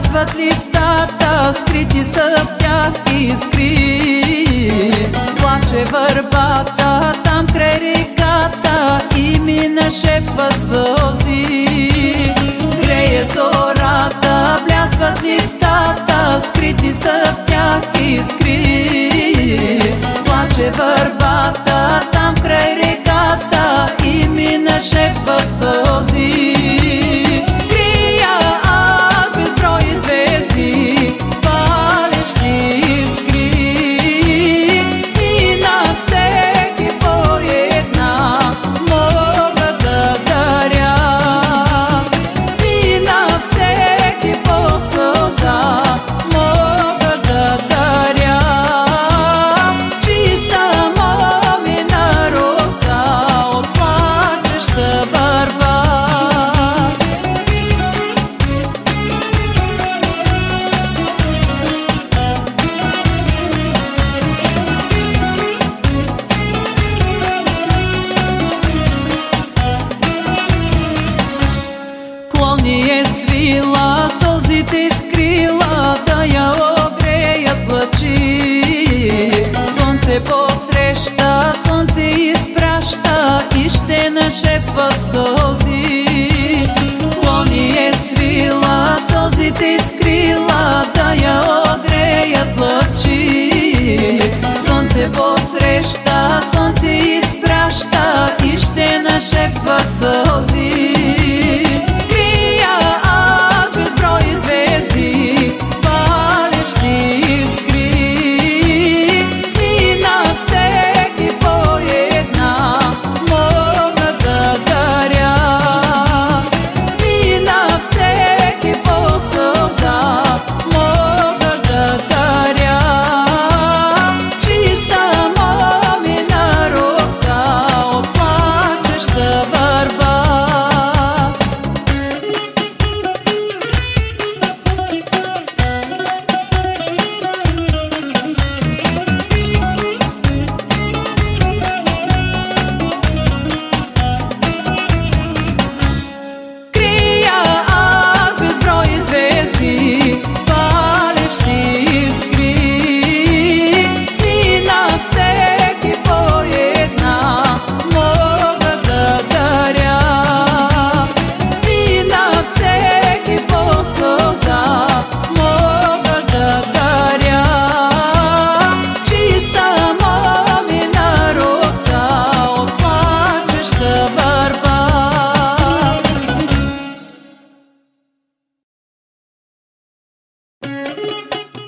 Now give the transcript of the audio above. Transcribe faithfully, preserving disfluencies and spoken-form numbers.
Блясват листата, скрити са в тях искри. Плаче върбата там край реката и ми нашепва сълзи. Грее зората, блясват листата, скрити са в тях искри. Плаче върбата там край реката и ми нашепва сълзи. Е свила, сълзите скрила, да я огреят лъчи. Слънце посреща, слънце изпраща и ще нашепва сълзи. Клони е свила, сълзите скрила, да я огреят лъчи. Слънце посреща,